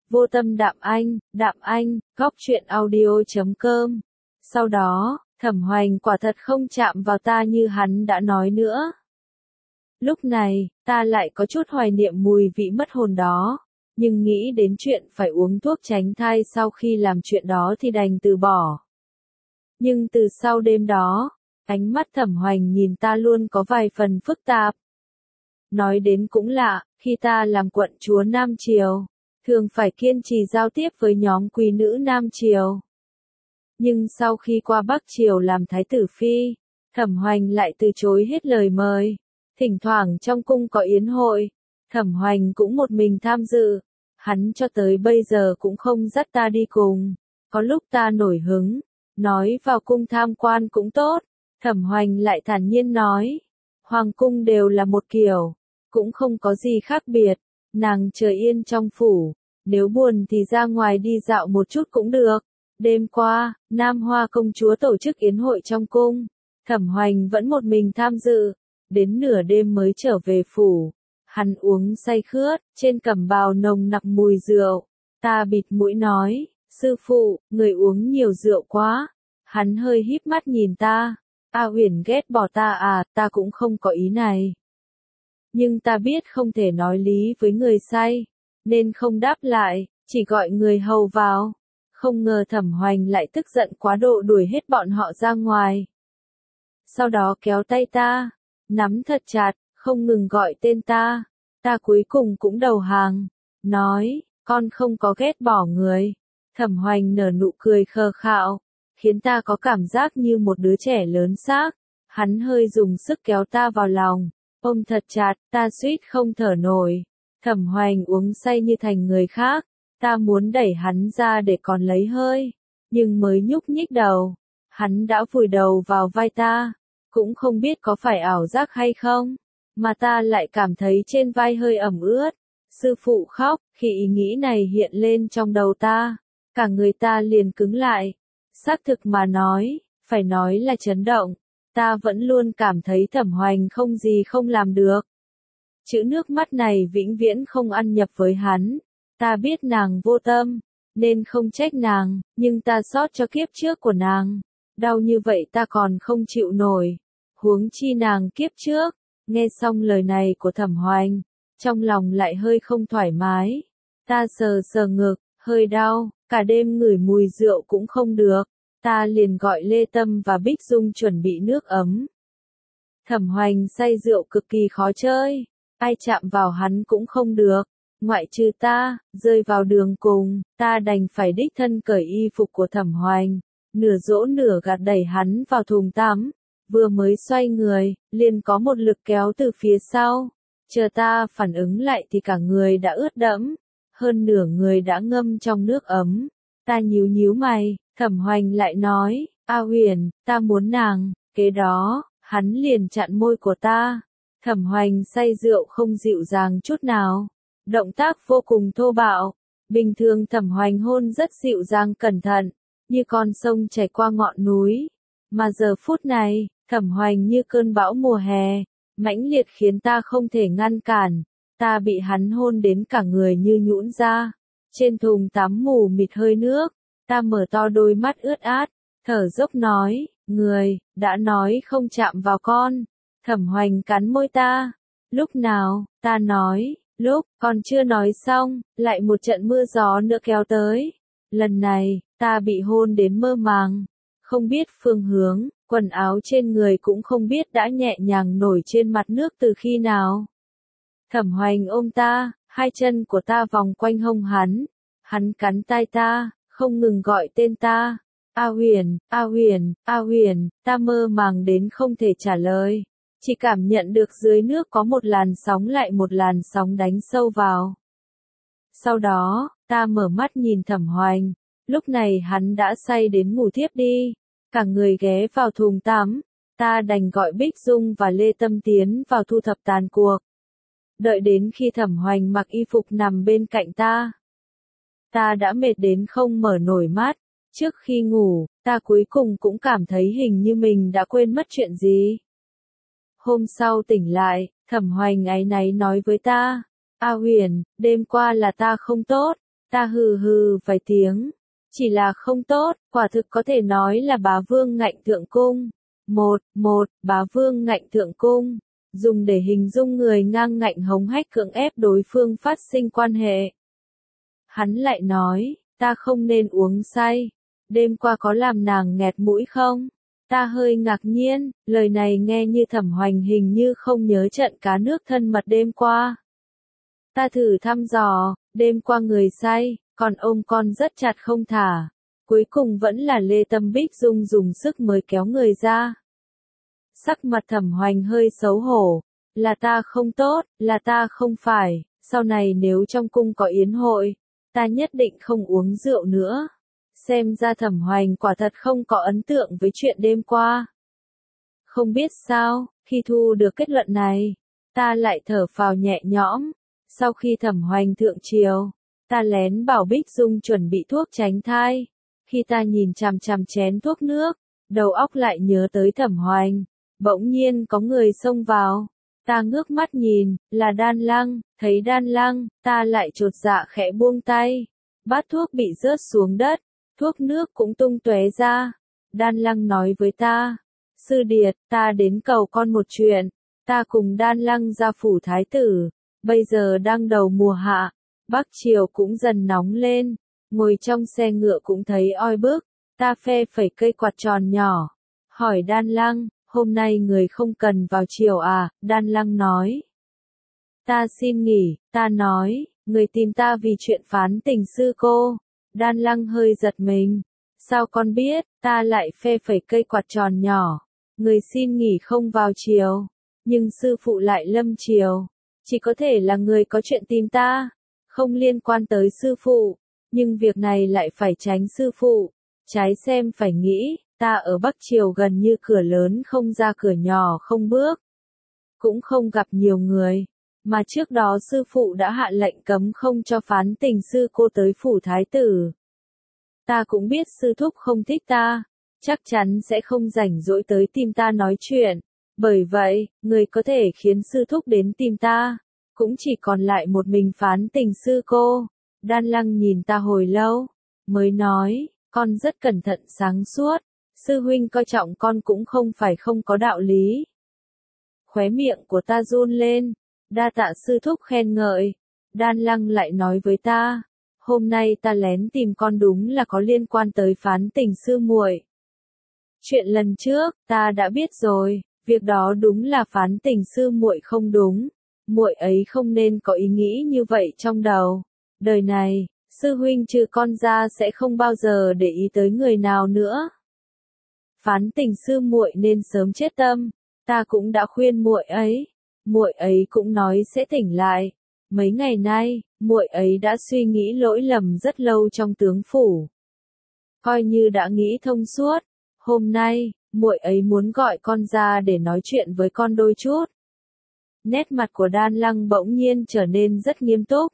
Vô tâm Đạm Anh, góc truyện audio.com. Sau đó, Thẩm Hoành quả thật không chạm vào ta như hắn đã nói nữa. Lúc này, ta lại có chút hoài niệm mùi vị mất hồn đó, nhưng nghĩ đến chuyện phải uống thuốc tránh thai sau khi làm chuyện đó thì đành từ bỏ. Nhưng từ sau đêm đó, ánh mắt Thẩm Hoành nhìn ta luôn có vài phần phức tạp. Nói đến cũng lạ, khi ta làm quận chúa Nam Triều, thường phải kiên trì giao tiếp với nhóm quý nữ Nam Triều. Nhưng sau khi qua Bắc Triều làm Thái tử Phi, Thẩm Hoành lại từ chối hết lời mời. Thỉnh thoảng trong cung có yến hội, Thẩm Hoành cũng một mình tham dự. Hắn cho tới bây giờ cũng không dắt ta đi cùng. Có lúc ta nổi hứng, nói vào cung tham quan cũng tốt. Thẩm Hoành lại thản nhiên nói, hoàng cung đều là một kiểu, cũng không có gì khác biệt. Nàng chờ yên trong phủ, nếu buồn thì ra ngoài đi dạo một chút cũng được. Đêm qua, Nam Hoa công chúa tổ chức yến hội trong cung, Thẩm Hoành vẫn một mình tham dự, đến nửa đêm mới trở về phủ. Hắn uống say khướt, trên cẩm bào nồng nặc mùi rượu. Ta bịt mũi nói, sư phụ, người uống nhiều rượu quá. Hắn hơi híp mắt nhìn ta, A Huyền ghét bỏ ta à, ta cũng không có ý này. Nhưng ta biết không thể nói lý với người say, nên không đáp lại, chỉ gọi người hầu vào. Không ngờ Thẩm Hoành lại tức giận quá độ đuổi hết bọn họ ra ngoài. Sau đó kéo tay ta, nắm thật chặt, không ngừng gọi tên ta. Ta cuối cùng cũng đầu hàng, nói, con không có ghét bỏ người. Thẩm Hoành nở nụ cười khờ khạo, khiến ta có cảm giác như một đứa trẻ lớn xác. Hắn hơi dùng sức kéo ta vào lòng, ôm thật chặt, ta suýt không thở nổi. Thẩm Hoành uống say như thành người khác, ta muốn đẩy hắn ra để còn lấy hơi, nhưng mới nhúc nhích đầu, hắn đã vùi đầu vào vai ta, cũng không biết có phải ảo giác hay không, mà ta lại cảm thấy trên vai hơi ẩm ướt. Sư phụ khóc, khi ý nghĩ này hiện lên trong đầu ta, cả người ta liền cứng lại. Xác thực mà nói, phải nói là chấn động, ta vẫn luôn cảm thấy Thẩm Hoành không gì không làm được. Chữ nước mắt này vĩnh viễn không ăn nhập với hắn. Ta biết nàng vô tâm, nên không trách nàng, nhưng ta xót cho kiếp trước của nàng. Đau như vậy ta còn không chịu nổi. Huống chi nàng kiếp trước. Nghe xong lời này của Thẩm Hoành, trong lòng lại hơi không thoải mái. Ta sờ sờ ngực, hơi đau, cả đêm ngửi mùi rượu cũng không được. Ta liền gọi Lê Tâm và Bích Dung chuẩn bị nước ấm. Thẩm Hoành say rượu cực kỳ khó chơi, ai chạm vào hắn cũng không được. Ngoại trừ ta, rơi vào đường cùng, ta đành phải đích thân cởi y phục của Thẩm Hoành, nửa dỗ nửa gạt đẩy hắn vào thùng tắm. Vừa mới xoay người, liền có một lực kéo từ phía sau. Chờ ta phản ứng lại thì cả người đã ướt đẫm, hơn nửa người đã ngâm trong nước ấm. Ta nhíu nhíu mày, Thẩm Hoành lại nói, A Huyền, ta muốn nàng. Kế đó, hắn liền chặn môi của ta. Thẩm Hoành say rượu không dịu dàng chút nào. Động tác vô cùng thô bạo. Bình thường Thẩm Hoành hôn rất dịu dàng cẩn thận, như con sông chảy qua ngọn núi. Mà giờ phút này, Thẩm Hoành như cơn bão mùa hè, mãnh liệt khiến ta không thể ngăn cản. Ta bị hắn hôn đến cả người như nhũn ra. Trên thùng tắm mù mịt hơi nước, ta mở to đôi mắt ướt át, thở dốc nói, người, đã nói không chạm vào con. Thẩm Hoành cắn môi ta. Lúc nào, ta nói. Lúc, còn chưa nói xong, lại một trận mưa gió nữa kéo tới. Lần này, ta bị hôn đến mơ màng, không biết phương hướng, quần áo trên người cũng không biết đã nhẹ nhàng nổi trên mặt nước từ khi nào. Thẩm Hoành ôm ta, hai chân của ta vòng quanh hông hắn. Hắn cắn tai ta, không ngừng gọi tên ta. A Huyền, A Huyền, A Huyền, ta mơ màng đến không thể trả lời. Chỉ cảm nhận được dưới nước có một làn sóng lại một làn sóng đánh sâu vào. Sau đó, ta mở mắt nhìn Thẩm Hoành. Lúc này hắn đã say đến ngủ thiếp đi. Cả người ghé vào thùng tắm. Ta đành gọi Bích Dung và Lê Tâm tiến vào thu thập tàn cuộc. Đợi đến khi Thẩm Hoành mặc y phục nằm bên cạnh ta. Ta đã mệt đến không mở nổi mắt. Trước khi ngủ, ta cuối cùng cũng cảm thấy hình như mình đã quên mất chuyện gì. Hôm sau tỉnh lại, Thẩm Hoành áy náy nói với ta, A Huyền, đêm qua là ta không tốt, Ta hừ hừ vài tiếng. Chỉ là không tốt, quả thực có thể nói là bá vương ngạnh thượng cung. Bá vương ngạnh thượng cung. Dùng để hình dung người ngang ngạnh hống hách cưỡng ép đối phương phát sinh quan hệ. Hắn lại nói, ta không nên uống say. Đêm qua có làm nàng nghẹt mũi không? Ta hơi ngạc nhiên, lời này nghe như Thẩm Hoành hình như không nhớ trận cá nước thân mật đêm qua. Ta thử thăm dò, đêm qua người say, còn ôm con rất chặt không thả. Cuối cùng vẫn là Lê Tâm Bích Dung dùng sức mới kéo người ra. Sắc mặt Thẩm Hoành hơi xấu hổ, là ta không tốt, là ta không phải, sau này nếu trong cung có yến hội, ta nhất định không uống rượu nữa. Xem ra Thẩm Hoành quả thật không có ấn tượng với chuyện đêm qua. Không biết sao, khi thu được kết luận này, ta lại thở phào nhẹ nhõm. Sau khi Thẩm Hoành thượng triều, ta lén bảo Bích Dung chuẩn bị thuốc tránh thai. Khi ta nhìn chằm chằm chén thuốc nước, đầu óc lại nhớ tới Thẩm Hoành. Bỗng nhiên có người xông vào. Ta ngước mắt nhìn, là Đan Lăng, thấy Đan Lăng, ta lại chột dạ khẽ buông tay. Bát thuốc bị rớt xuống đất, thuốc nước cũng tung tóe ra. Đan Lăng nói với ta, Sư Điệt, ta đến cầu con một chuyện. Ta cùng Đan Lăng ra phủ thái tử, bây giờ đang đầu mùa hạ, Bắc Triều cũng dần nóng lên, ngồi trong xe ngựa cũng thấy oi bức. Ta phe phẩy cây quạt tròn nhỏ, hỏi Đan Lăng, hôm nay người không cần vào triều à? Đan Lăng nói, ta xin nghỉ. Ta nói, người tìm ta vì chuyện phán tình sư cô. Đan Lăng hơi giật mình. Sao con biết? Ta lại phe phẩy cây quạt tròn nhỏ. Người xin nghỉ không vào triều, nhưng sư phụ lại lâm triều. Chỉ có thể là người có chuyện tìm ta, không liên quan tới sư phụ. Nhưng việc này lại phải tránh sư phụ. Trái xem phải nghĩ, ta ở Bắc Triều gần như cửa lớn không ra cửa nhỏ không bước. Cũng không gặp nhiều người. Mà trước đó sư phụ đã hạ lệnh cấm không cho phán tình sư cô tới phủ thái tử. Ta cũng biết sư thúc không thích ta, chắc chắn sẽ không rảnh rỗi tới tìm ta nói chuyện. Bởi vậy, người có thể khiến sư thúc đến tìm ta, cũng chỉ còn lại một mình phán tình sư cô. Đan Lăng nhìn ta hồi lâu, mới nói, con rất cẩn thận sáng suốt, sư huynh coi trọng con cũng không phải không có đạo lý. Khóe miệng của ta run lên, đa tạ sư thúc khen ngợi. Đan Lăng lại nói với ta, hôm nay ta lén tìm con đúng là có liên quan tới phán tình sư muội. Chuyện lần trước, ta đã biết rồi, việc đó đúng là phán tình sư muội không đúng, muội ấy không nên có ý nghĩ như vậy trong đầu. Đời này, sư huynh trừ con ra sẽ không bao giờ để ý tới người nào nữa. Phán tình sư muội nên sớm chết tâm, ta cũng đã khuyên muội ấy cũng nói sẽ tỉnh lại. Mấy ngày nay, muội ấy đã suy nghĩ lỗi lầm rất lâu trong tướng phủ. Coi như đã nghĩ thông suốt, hôm nay, muội ấy muốn gọi con ra để nói chuyện với con đôi chút. Nét mặt của Đan Lăng bỗng nhiên trở nên rất nghiêm túc.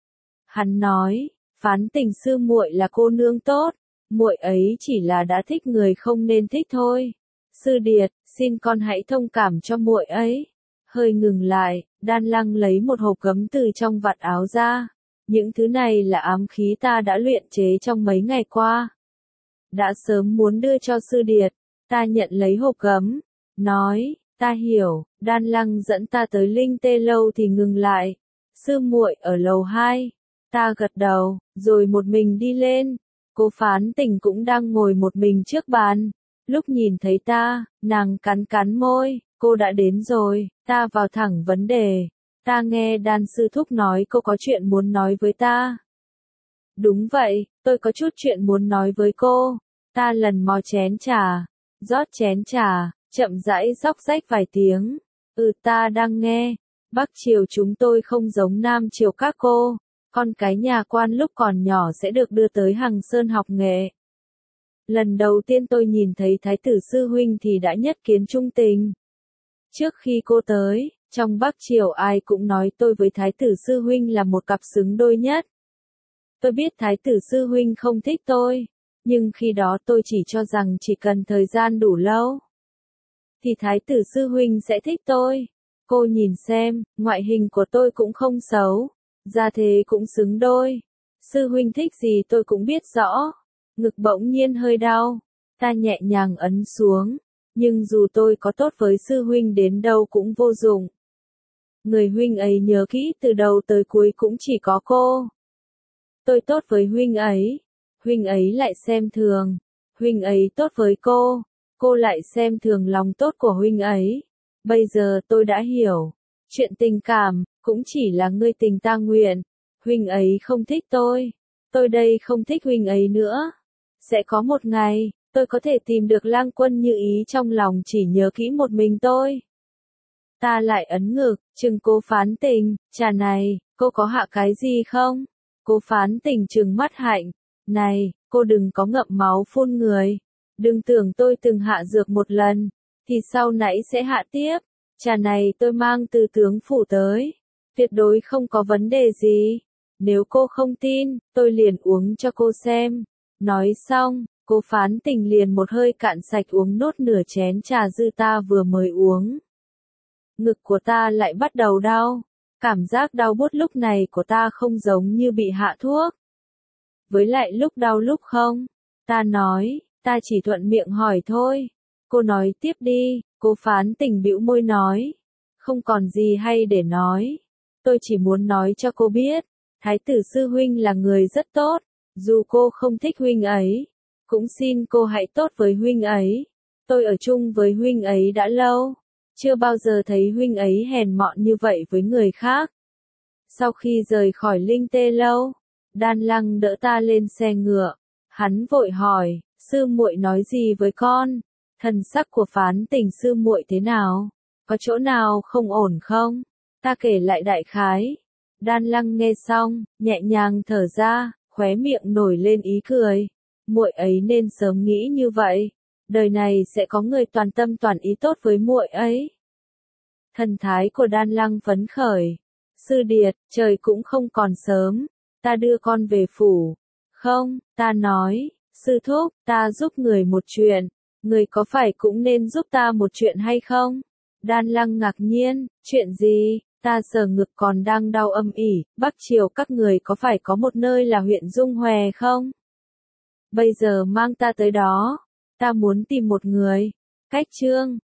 Hắn nói, phán tình sư muội là cô nương tốt, muội ấy chỉ là đã thích người không nên thích thôi. Sư Điệt, xin con hãy thông cảm cho muội ấy. Hơi ngừng lại, Đan Lăng lấy một hộp gấm từ trong vạt áo ra. Những thứ này là ám khí ta đã luyện chế trong mấy ngày qua. Đã sớm muốn đưa cho Sư Điệt, ta nhận lấy hộp gấm, nói, ta hiểu. Đan Lăng dẫn ta tới Linh Tê Lâu thì ngừng lại. Sư muội ở lầu 2. Ta gật đầu, rồi một mình đi lên. Cô phán tình cũng đang ngồi một mình trước bàn. Lúc nhìn thấy ta, nàng cắn cắn môi, cô đã đến rồi. Ta vào thẳng vấn đề. Ta nghe Đan sư thúc nói cô có chuyện muốn nói với ta. Đúng vậy, tôi có chút chuyện muốn nói với cô. Ta lần mò chén trà, rót chén trà, chậm rãi róc rách vài tiếng. Ta đang nghe. Bắc Triều chúng tôi không giống Nam Triều các cô. Con cái nhà quan lúc còn nhỏ sẽ được đưa tới Hằng Sơn học nghệ. Lần đầu tiên tôi nhìn thấy Thái tử sư huynh thì đã nhất kiến trung tình. Trước khi cô tới, trong Bắc Triều ai cũng nói tôi với Thái tử sư huynh là một cặp xứng đôi nhất. Tôi biết Thái tử sư huynh không thích tôi, nhưng khi đó tôi chỉ cho rằng chỉ cần thời gian đủ lâu, thì Thái tử sư huynh sẽ thích tôi. Cô nhìn xem, ngoại hình của tôi cũng không xấu, gia thế cũng xứng đôi. Sư huynh thích gì tôi cũng biết rõ. Ngực bỗng nhiên hơi đau. Ta nhẹ nhàng ấn xuống. Nhưng dù tôi có tốt với sư huynh đến đâu cũng vô dụng. Người huynh ấy nhớ kỹ từ đầu tới cuối cũng chỉ có cô. Tôi tốt với huynh ấy lại xem thường. Huynh ấy tốt với cô lại xem thường lòng tốt của huynh ấy. Bây giờ tôi đã hiểu. Chuyện tình cảm, cũng chỉ là ngươi tình ta nguyện. Huynh ấy không thích tôi đây không thích huynh ấy nữa. Sẽ có một ngày, tôi có thể tìm được Lang Quân Như Ý trong lòng chỉ nhớ kỹ một mình tôi. Ta lại ấn ngực, chừng Cố Phán Tình, trà này, cô có hạ cái gì không? Cố Phán Tình trừng mắt Hạnh, này, cô đừng có ngậm máu phun người. Đừng tưởng tôi từng hạ dược một lần, thì sau nãy sẽ hạ tiếp. Trà này tôi mang từ tướng phủ tới, tuyệt đối không có vấn đề gì. Nếu cô không tin, tôi liền uống cho cô xem. Nói xong, Cố Phán Tình liền một hơi cạn sạch uống nốt nửa chén trà dư ta vừa mới uống. Ngực của ta lại bắt đầu đau. Cảm giác đau buốt lúc này của ta không giống như bị hạ thuốc. Với lại lúc đau lúc không. Ta nói, ta chỉ thuận miệng hỏi thôi. Cô nói tiếp đi. Cố Phán Tình bĩu môi nói. Không còn gì hay để nói. Tôi chỉ muốn nói cho cô biết. Thái tử sư huynh là người rất tốt. Dù cô không thích huynh ấy, cũng xin cô hãy tốt với huynh ấy. Tôi ở chung với huynh ấy đã lâu. Chưa bao giờ thấy huynh ấy hèn mọn như vậy với người khác. Sau khi rời khỏi Linh Tê Lâu, Đan Lăng đỡ ta lên xe ngựa. Hắn vội hỏi, sư muội nói gì với con? Thần sắc của Phán Tình sư muội thế nào? Có chỗ nào không ổn không? Ta kể lại đại khái. Đan Lăng nghe xong, nhẹ nhàng thở ra, khóe miệng nổi lên ý cười. Muội ấy nên sớm nghĩ như vậy. Đời này sẽ có người toàn tâm toàn ý tốt với muội ấy. Thần thái của Đan Lăng phấn khởi. Sư điệt, trời cũng không còn sớm. Ta đưa con về phủ. Không, ta nói, sư thúc, ta giúp người một chuyện. Người có phải cũng nên giúp ta một chuyện hay không? Đan Lăng ngạc nhiên, chuyện gì? Ta sờ ngực còn đang đau âm ỉ. Bắc Triều các người có phải có một nơi là huyện Dung Hòe không? Bây giờ mang ta tới đó. Ta muốn tìm một người. Cách chương